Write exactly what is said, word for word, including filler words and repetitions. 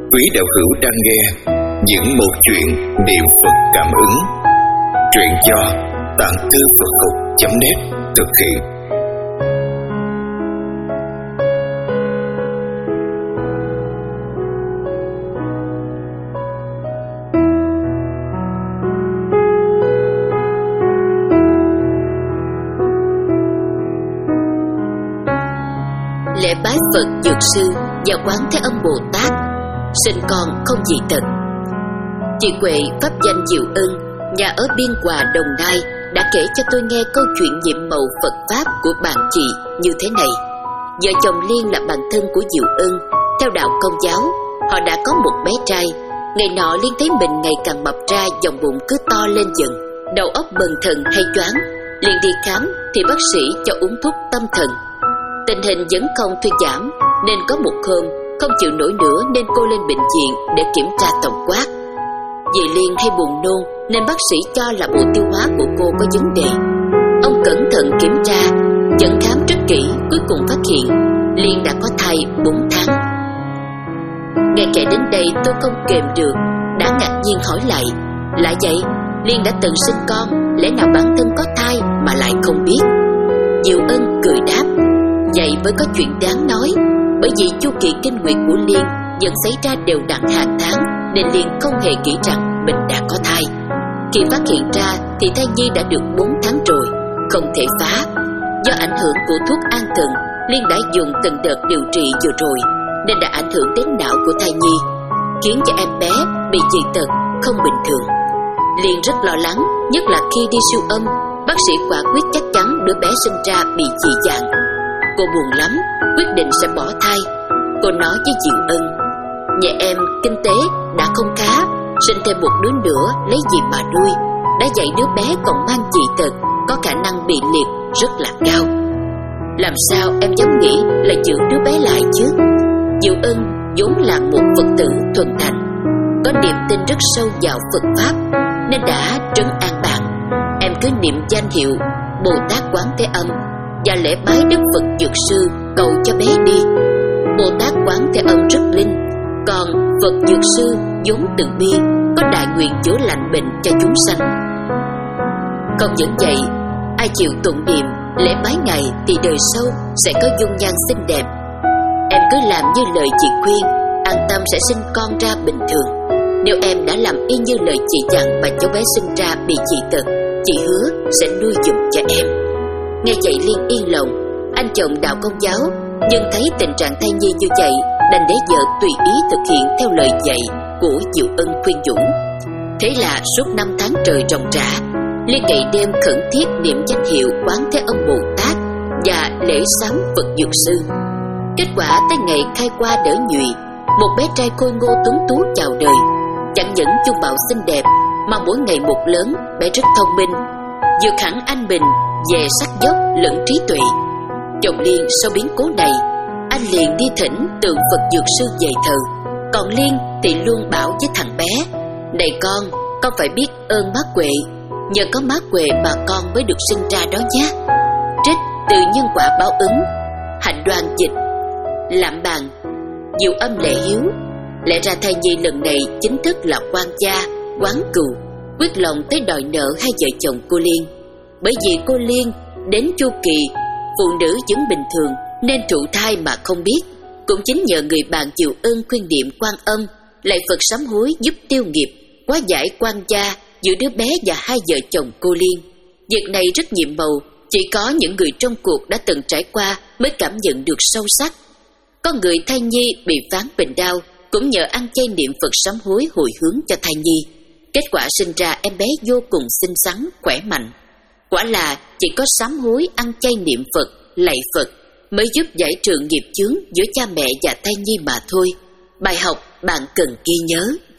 Quý đạo hữu đang nghe những một chuyện niệm Phật cảm ứng. Truyện do Tạng Thư Phật Học chấm net thực hiện. Lễ bái Phật Dược Sư và Quán Thế Âm Bồ Tát, sinh con không dị tật. Chị Huệ, pháp danh Diệu Ân, nhà ở Biên Hòa, Đồng Nai, đã kể cho tôi nghe câu chuyện nhiệm màu Phật Pháp của bạn chị như thế này. Vợ chồng Liên là bạn thân của Diệu Ân. Theo đạo Công giáo, họ đã có một bé trai. Ngày nọ Liên thấy mình ngày càng mập ra, vòng bụng cứ to lên dần, đầu óc bần thần hay choáng. Liên đi khám thì bác sĩ cho uống thuốc tâm thần. Tình hình vẫn không thuyên giảm, nên có một hôm không chịu nổi nữa nên cô lên bệnh viện để kiểm tra tổng quát. Vì Liên hay buồn nôn nên bác sĩ cho là bộ tiêu hóa của cô có vấn đề. Ông cẩn thận kiểm tra, dẫn khám rất kỹ, cuối cùng phát hiện Liên đã có thai bốn tháng. Nghe kể đến đây tôi không kềm được, đã ngạc nhiên hỏi lại: lạ vậy, Liên đã từng sinh con, lẽ nào bản thân có thai mà lại không biết? Diệu Ân cười đáp: vậy mới có chuyện đáng nói. Bởi vì chu kỳ kinh nguyệt của Liên vẫn xảy ra đều đặn hàng tháng, nên Liên không hề nghĩ rằng mình đã có thai. Khi phát hiện ra thì thai nhi đã được bốn tháng rồi, không thể phá. Do ảnh hưởng của thuốc an thần Liên đã dùng từng đợt điều trị vừa rồi, nên đã ảnh hưởng đến não của thai nhi, khiến cho em bé bị dị tật không bình thường. Liên rất lo lắng, nhất là khi đi siêu âm, bác sĩ quả quyết chắc chắn đứa bé sinh ra bị dị dạng. Cô buồn lắm, quyết định sẽ bỏ thai. Cô nói với Diệu Ân: nhà em kinh tế đã không khá, sinh thêm một đứa nữa lấy gì mà nuôi. Đã dạy đứa bé còn mang dị tật, có khả năng bị liệt rất là cao. Làm sao em dám nghĩ là giữ đứa bé lại chứ? Diệu Ân vốn là một Phật tử thuần thành, có niềm tin rất sâu vào Phật Pháp, nên đã trấn an bạn: em cứ niệm danh hiệu Bồ Tát Quán Thế Âm và lễ bái Đức Phật Dược Sư cầu cho bé đi. Bồ Tát Quán Thế Âm rất linh, còn Phật Dược Sư vốn từ bi, có đại nguyện chữa lành bệnh cho chúng sanh. Không những vậy, ai chịu tụng niệm lễ bái Ngài thì đời sau sẽ có dung nhan xinh đẹp. Em cứ làm như lời chị khuyên, an tâm sẽ sinh con ra bình thường. Nếu em đã làm y như lời chị dặn mà cháu bé sinh ra bị dị tật, chị hứa sẽ nuôi giùm cho em. Nghe vậy Liên yên lòng. Anh chồng đạo Công giáo nhưng thấy tình trạng thai nhi như vậy, đành để vợ tùy ý thực hiện theo lời dạy của Diệu Ân khuyên nhủ. Thế là suốt năm tháng trời ròng rã, Liên ngày đêm khẩn thiết niệm danh hiệu Quán Thế Âm Bồ Tát và lễ sám Phật Dược Sư. Kết quả tới ngày khai qua đỡ nhụy, một bé trai khôi ngô tuấn tú chào đời. Chẳng những chung mạo xinh đẹp mà mỗi ngày một lớn, bé rất thông minh, vượt hẳn anh Bình về sắc dốc lẫn trí tuệ. Chồng Liên sau biến cố này, anh liền đi thỉnh tượng Phật Dược Sư về thờ. Còn Liên thì luôn bảo với thằng bé: này con, con phải biết ơn má Huệ, nhờ có má Huệ mà con mới được sinh ra đó nhé. Trích từ Nhân Quả Báo Ứng, Hạnh Đoàn dịch. Lạm bàn Diệu Âm lệ hiếu. Lẽ ra thai nhi lần này chính thức là quan gia, quán cừu, quyết lòng tới đòi nợ hai vợ chồng cô Liên. Bởi vì cô Liên đến chu kỳ phụ nữ vẫn bình thường nên thụ thai mà không biết. Cũng chính nhờ người bạn Diệu Ân khuyên niệm Quan Âm, lạy Phật sám hối giúp tiêu nghiệp, hóa giải quan gia giữa đứa bé và hai vợ chồng cô Liên. Việc này rất nhiệm màu, chỉ có những người trong cuộc đã từng trải qua mới cảm nhận được sâu sắc. Có người thai nhi bị phán bệnh đau, cũng nhờ ăn chay niệm Phật sám hối hồi hướng cho thai nhi. Kết quả sinh ra em bé vô cùng xinh xắn, khỏe mạnh. Quả là chỉ có sám hối, ăn chay niệm Phật, lạy Phật mới giúp giải trừ nghiệp chướng giữa cha mẹ và thai nhi mà thôi. Bài học bạn cần ghi nhớ.